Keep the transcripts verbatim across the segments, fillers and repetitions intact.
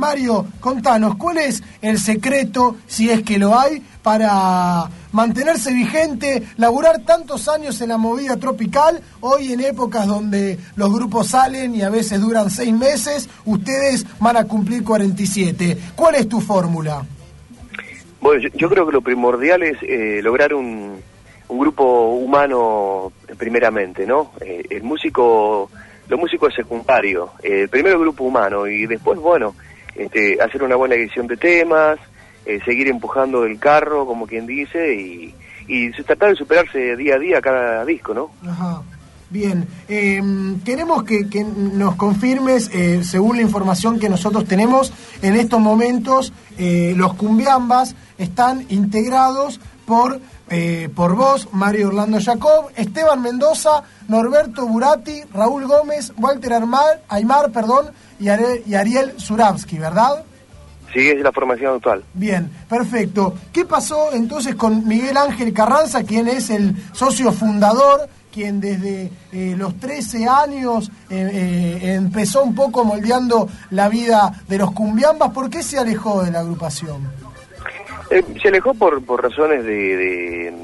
Mario, contanos, ¿cuál es el secreto, si es que lo hay, para mantenerse vigente, laburar tantos años en la movida tropical, hoy en épocas donde los grupos salen y a veces duran seis meses, ustedes van a cumplir cuarenta y siete? ¿Cuál es tu fórmula? Bueno, yo, yo creo que lo primordial es eh, lograr un, un grupo humano primeramente, ¿no? Eh, el músico, lo músico es secundario, eh, primero el grupo humano y después, bueno, este, hacer una buena edición de temas, eh, seguir empujando el carro, como quien dice, y, y tratar de superarse día a día cada disco, ¿no? Ajá. Bien, eh, queremos que, que nos confirmes, eh, según la información que nosotros tenemos, en estos momentos eh, los Cumbiambas están integrados por, eh, por vos, Mario Orlando Jacob, Esteban Mendoza, Norberto Burati, Raúl Gómez, Walter Armar, Aymar, perdón, y, Are, y Ariel Zuravsky, ¿verdad? Sí, es la formación actual. Bien, perfecto. ¿Qué pasó entonces con Miguel Ángel Carranza, quien es el socio fundador, quien desde eh, los trece años eh, eh, empezó un poco moldeando la vida de los Cumbiambas? ¿Por qué se alejó de la agrupación? Eh, se alejó por, por razones de, de,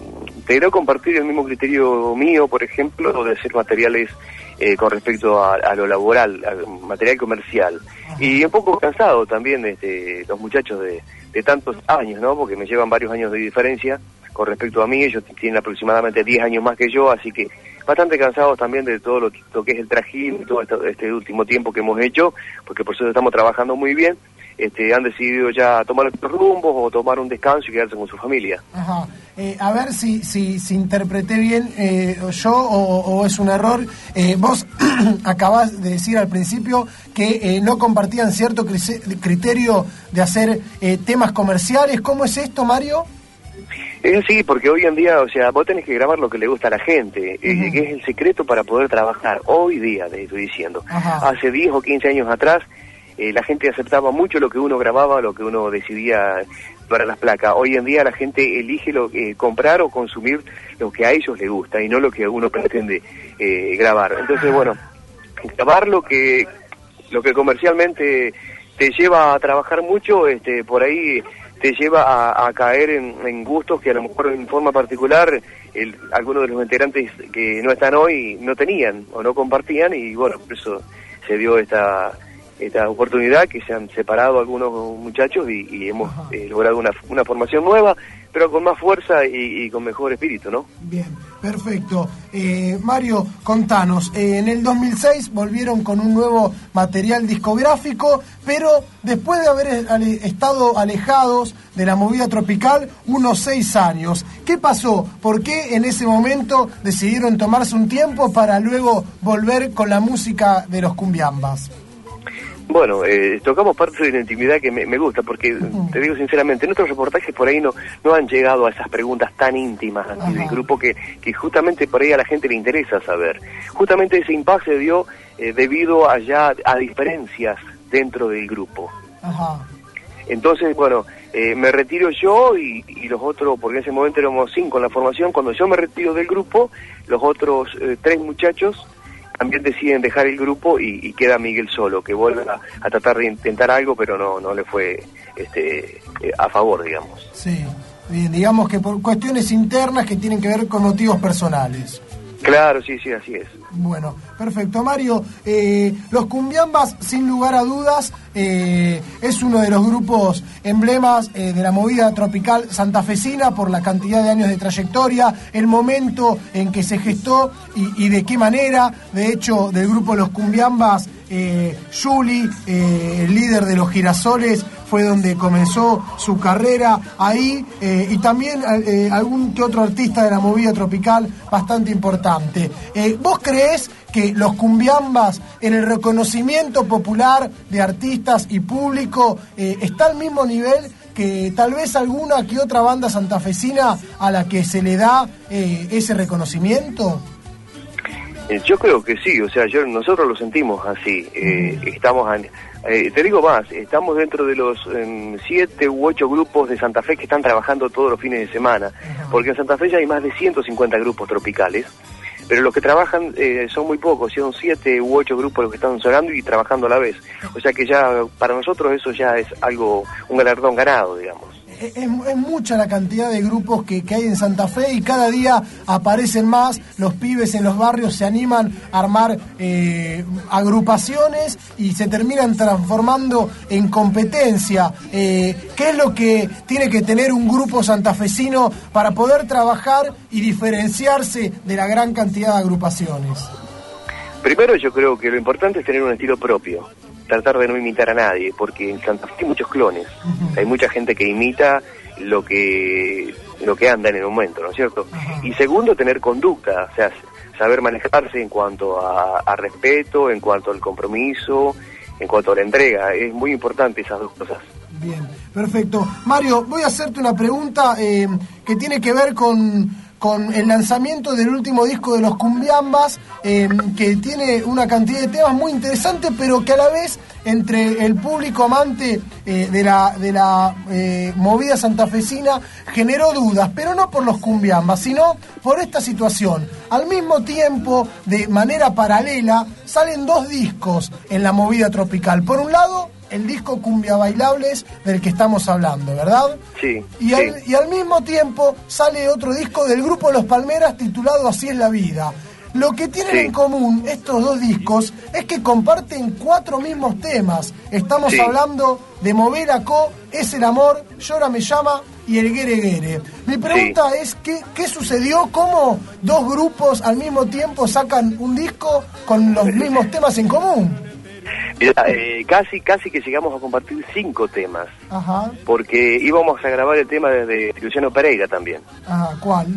de no compartir el mismo criterio mío, por ejemplo, de hacer materiales eh, con respecto a, a lo laboral, al material comercial. Ajá. Y un poco cansado también de, de los muchachos de, de tantos años, ¿no? Porque me llevan varios años de diferencia con respecto a mí. Ellos tienen aproximadamente diez años más que yo, así que bastante cansados también de todo lo, lo que es el trajín, todo este, este último tiempo que hemos hecho, porque por eso estamos trabajando muy bien. Este, han decidido ya tomar otros rumbos o tomar un descanso y quedarse con su familia. Ajá. Eh, a ver si, si, si interpreté bien eh, yo o, o es un error. Eh, vos acabás de decir al principio que eh, no compartían cierto criterio de hacer eh, temas comerciales. ¿Cómo es esto, Mario? Es así, porque hoy en día, o sea, vos tenés que grabar lo que le gusta a la gente, uh-huh. eh, que es el secreto para poder trabajar. Hoy día, te estoy diciendo. Ajá. Hace diez o quince años atrás, Eh, la gente aceptaba mucho lo que uno grababa, lo que uno decidía para las placas. Hoy en día la gente elige lo eh, comprar o consumir lo que a ellos les gusta y no lo que uno pretende eh, grabar. Entonces, bueno, grabar lo que lo que comercialmente te lleva a trabajar mucho, este, por ahí te lleva a, a caer en, en gustos que a lo mejor en forma particular el, algunos de los integrantes que no están hoy no tenían o no compartían, y bueno, por eso se dio esta esta oportunidad, que se han separado algunos muchachos y, y hemos eh, logrado una, una formación nueva, pero con más fuerza y, y con mejor espíritu, ¿no? Bien, perfecto. Eh, Mario, contanos, eh, en el dos mil seis volvieron con un nuevo material discográfico, pero después de haber ale, estado alejados de la movida tropical unos seis años, ¿qué pasó? ¿Por qué en ese momento decidieron tomarse un tiempo para luego volver con la música de los Cumbiambas? Bueno, eh, tocamos parte de la intimidad que me, me gusta, porque uh-huh. te digo sinceramente, nuestros reportajes por ahí no no han llegado a esas preguntas tan íntimas uh-huh. del grupo que, que justamente por ahí a la gente le interesa saber. Justamente ese impasse se dio eh, debido a ya a diferencias dentro del grupo. Uh-huh. Entonces, bueno, eh, me retiro yo y, y los otros, porque en ese momento éramos cinco en la formación. Cuando yo me retiro del grupo, los otros eh, tres muchachos también deciden dejar el grupo y, y queda Miguel solo, que vuelve a, a tratar de intentar algo, pero no no le fue este eh, a favor, digamos. Sí, bien, digamos que por cuestiones internas que tienen que ver con motivos personales. Claro, sí, sí, así es. Bueno, perfecto. Mario, eh, los Cumbiambas, sin lugar a dudas, eh, es uno de los grupos emblemas eh, de la movida tropical santafesina por la cantidad de años de trayectoria, el momento en que se gestó y, y de qué manera. De hecho, del grupo Los Cumbiambas, eh, Juli, eh, el líder de Los Girasoles, fue donde comenzó su carrera ahí, eh, y también eh, algún que otro artista de la movida tropical bastante importante. Eh, ¿Vos creés que los Cumbiambas, en el reconocimiento popular de artistas y público, eh, está al mismo nivel que tal vez alguna que otra banda santafesina a la que se le da eh, ese reconocimiento? Yo creo que sí, o sea, yo nosotros lo sentimos así. Eh, estamos, a, eh, te digo más, estamos dentro de los eh, siete u ocho grupos de Santa Fe que están trabajando todos los fines de semana, porque en Santa Fe ya hay más de ciento cincuenta grupos tropicales, pero los que trabajan eh, son muy pocos, son siete u ocho grupos los que están sonando y trabajando a la vez. O sea que ya para nosotros eso ya es algo, un galardón ganado, digamos. Es, es mucha la cantidad de grupos que, que hay en Santa Fe y cada día aparecen más, los pibes en los barrios se animan a armar eh, agrupaciones y se terminan transformando en competencia. Eh, ¿Qué es lo que tiene que tener un grupo santafesino para poder trabajar y diferenciarse de la gran cantidad de agrupaciones? Primero yo creo que lo importante es tener un estilo propio. Tratar de no imitar a nadie, porque en Santa Fe hay muchos clones, uh-huh. Hay mucha gente que imita lo que lo que anda en el momento, ¿no es cierto? Uh-huh. Y segundo, tener conducta, o sea, saber manejarse en cuanto a, a respeto, en cuanto al compromiso, en cuanto a la entrega. Es muy importante esas dos cosas. Bien, perfecto. Mario, voy a hacerte una pregunta eh, que tiene que ver con... con el lanzamiento del último disco de los Cumbiambas, eh, que tiene una cantidad de temas muy interesantes, pero que a la vez, entre el público amante eh, de la, de la eh, movida santafesina, generó dudas, pero no por los Cumbiambas, sino por esta situación. Al mismo tiempo, de manera paralela, salen dos discos en la movida tropical. Por un lado, el disco Cumbia Bailables del que estamos hablando, ¿verdad? Sí. Y, sí. Al, y al mismo tiempo sale otro disco del grupo Los Palmeras titulado Así es la vida. Lo que tienen sí. en común estos dos discos es que comparten cuatro mismos temas. Estamos sí. hablando de Movera Co, Es el Amor, Llora Me Llama y El Guere Guere. Mi pregunta sí. es, ¿qué, ¿qué sucedió? ¿Cómo dos grupos al mismo tiempo sacan un disco con los mismos temas en común? Mira, eh, casi casi que llegamos a compartir cinco temas. Ajá. Porque íbamos a grabar el tema de, de Luciano Pereira también. Ajá, ¿cuál?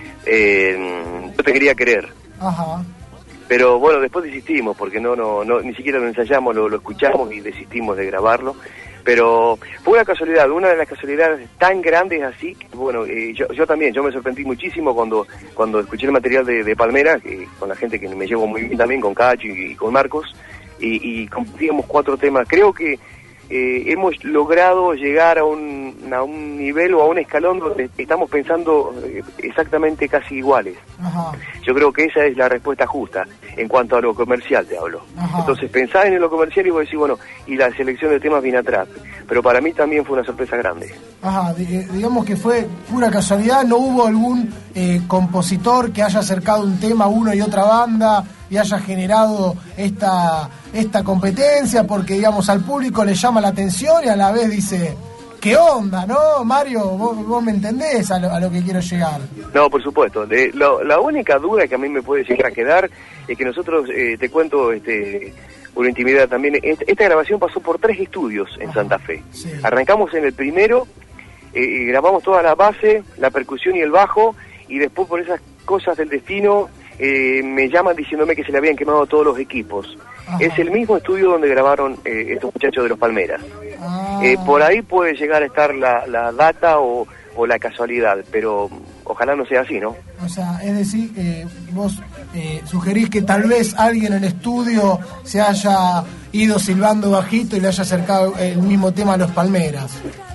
Eh, Yo te quería querer. Ajá. Pero bueno, después desistimos, porque no no no ni siquiera lo ensayamos, lo, lo escuchamos y desistimos de grabarlo. Pero fue una casualidad, una de las casualidades tan grandes así, que, bueno, eh, yo, yo también, yo me sorprendí muchísimo cuando cuando escuché el material de, de Palmera, que, con la gente que me llevo muy bien también, con Cacho y, y con Marcos, y, y compartíamos cuatro temas. Creo que eh, hemos logrado llegar a un, a un nivel o a un escalón donde estamos pensando eh, exactamente casi iguales. Ajá. Yo creo que esa es la respuesta justa en cuanto a lo comercial, te hablo. Ajá. Entonces pensás en lo comercial y vos decís, bueno, y la selección de temas viene atrás. Pero para mí también fue una sorpresa grande. Ajá, digamos que fue pura casualidad, no hubo algún eh, compositor que haya acercado un tema a una y otra banda y haya generado esta esta competencia, porque digamos al público le llama la atención y a la vez dice, ¿qué onda, no, Mario? Vos, vos me entendés a lo, a lo que quiero llegar. No, por supuesto. De, lo, la única duda que a mí me puede llegar a quedar es que nosotros, eh, te cuento este una intimidad también, esta, esta grabación pasó por tres estudios en Ajá, Santa Fe. Sí. Arrancamos en el primero, eh, grabamos toda la base, la percusión y el bajo, y después por esas cosas del destino eh, me llaman diciéndome que se le habían quemado todos los equipos. Ajá. Es el mismo estudio donde grabaron eh, estos muchachos de Los Palmeras. Ah. Eh, por ahí puede llegar a estar la, la data o, o la casualidad, pero ojalá no sea así, ¿no? O sea, es decir, eh, vos eh, sugerís que tal vez alguien en el estudio se haya ido silbando bajito y le haya acercado el mismo tema a Los Palmeras.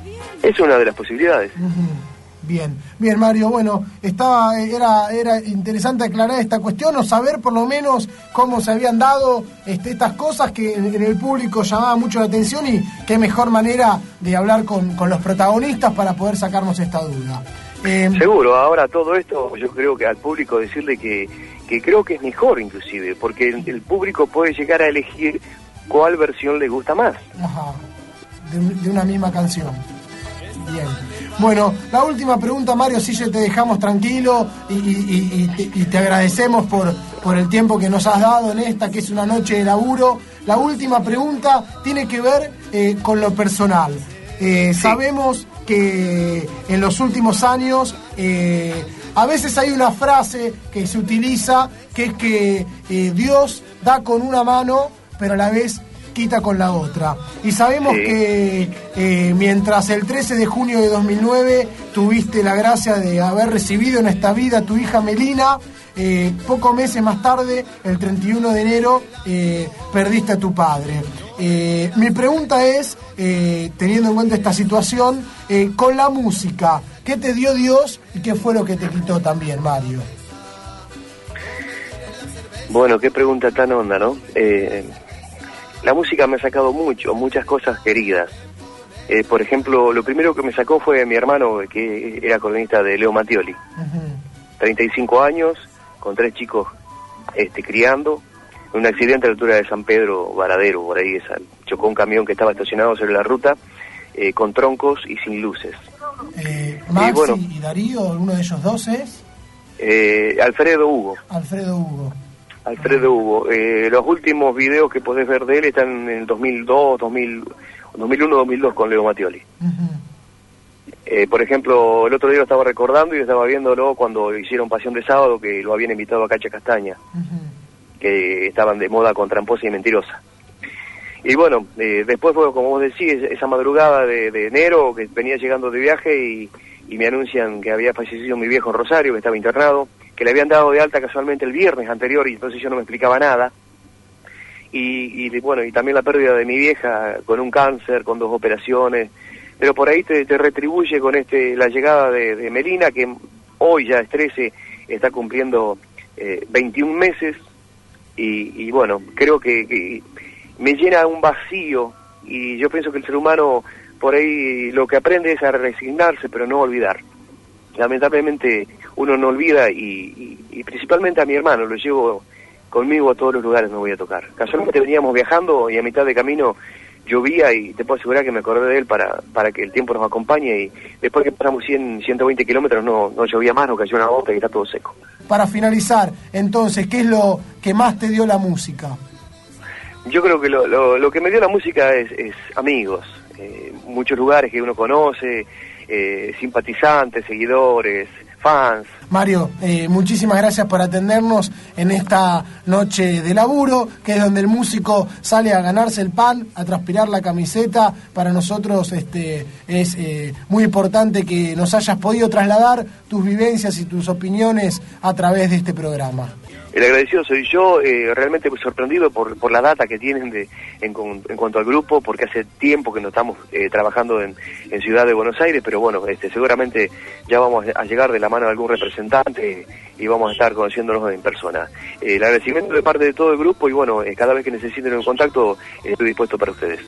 Es una de las posibilidades. Uh-huh. Bien, bien, Mario, bueno, estaba era era interesante aclarar esta cuestión o saber por lo menos cómo se habían dado este, estas cosas que en, en el público llamaba mucho la atención y qué mejor manera de hablar con, con los protagonistas para poder sacarnos esta duda. Eh, Seguro, ahora todo esto yo creo que al público decirle que, que creo que es mejor inclusive, porque el, el público puede llegar a elegir cuál versión le gusta más. Ajá, de, de una misma canción. Bien. Bueno, la última pregunta, Mario, si ya te dejamos tranquilo y, y, y, y, y te agradecemos por, por el tiempo que nos has dado en esta, que es una noche de laburo. La última pregunta tiene que ver eh, con lo personal. Eh, sí. Sabemos que en los últimos años eh, a veces hay una frase que se utiliza, que es que eh, Dios da con una mano, pero a la vez quita con la otra. Y sabemos sí. que eh, mientras el trece de junio de dos mil nueve tuviste la gracia de haber recibido en esta vida a tu hija Melina, eh, pocos meses más tarde, el treinta y uno de enero, eh, perdiste a tu padre. Eh, mi pregunta es, eh, teniendo en cuenta esta situación, eh, con la música, ¿qué te dio Dios y qué fue lo que te quitó también, Mario? Bueno, qué pregunta tan honda, ¿no? Eh, la música me ha sacado mucho, muchas cosas queridas. Eh, por ejemplo, lo primero que me sacó fue mi hermano, que era cornista de Leo Mattioli. Uh-huh. treinta y cinco años, con tres chicos este, criando. Un accidente a la altura de San Pedro, Varadero, por ahí, esa, chocó un camión que estaba estacionado sobre la ruta, eh, con troncos y sin luces. Eh, Maxi y, bueno, y Darío, ¿uno de ellos dos es? Eh, Alfredo Hugo. Alfredo Hugo. Alfredo Hugo. Eh, los últimos videos que podés ver de él están en el dos mil dos, dos mil, dos mil uno, dos mil dos con Leo Mattioli. Uh-huh. Eh, por ejemplo, el otro día lo estaba recordando y estaba viéndolo cuando hicieron Pasión de Sábado, que lo habían invitado a Cacha Castaña, uh-huh. que estaban de moda con Tramposa y Mentirosa. Y bueno, eh, después fue, como vos decís, esa madrugada de, de enero, que venía llegando de viaje y, y me anuncian que había fallecido mi viejo en Rosario, que estaba internado, que le habían dado de alta casualmente el viernes anterior y entonces yo no me explicaba nada. Y, y bueno, y también la pérdida de mi vieja con un cáncer, con dos operaciones, pero por ahí te, te retribuye con este la llegada de, de Melina, que hoy ya es trece, está cumpliendo eh, veintiún meses, y, y bueno, creo que, que me llena un vacío, y yo pienso que el ser humano por ahí lo que aprende es a resignarse, pero no olvidar. Lamentablemente uno no olvida, y, y, y principalmente a mi hermano, lo llevo conmigo a todos los lugares donde voy a tocar. Casualmente veníamos viajando y a mitad de camino llovía y te puedo asegurar que me acordé de él para, para que el tiempo nos acompañe, y después que pasamos cien, ciento veinte kilómetros no, no llovía más, no cayó una gota y está todo seco. Para finalizar, entonces, ¿qué es lo que más te dio la música? Yo creo que lo, lo, lo que me dio la música es, es amigos, eh, muchos lugares que uno conoce, eh, simpatizantes, seguidores, fans. Mario, eh, muchísimas gracias por atendernos en esta noche de laburo, que es donde el músico sale a ganarse el pan, a transpirar la camiseta. Para nosotros este, es eh, muy importante que nos hayas podido trasladar tus vivencias y tus opiniones a través de este programa. El agradecido soy yo, eh, realmente sorprendido por, por la data que tienen de, en, en cuanto al grupo, porque hace tiempo que no estamos eh, trabajando en, en Ciudad de Buenos Aires, pero bueno, este, seguramente ya vamos a llegar de la mano de algún representante y vamos a estar conociéndonos en persona. Eh, el agradecimiento de parte de todo el grupo, y bueno, eh, cada vez que necesiten un contacto, eh, estoy dispuesto para ustedes.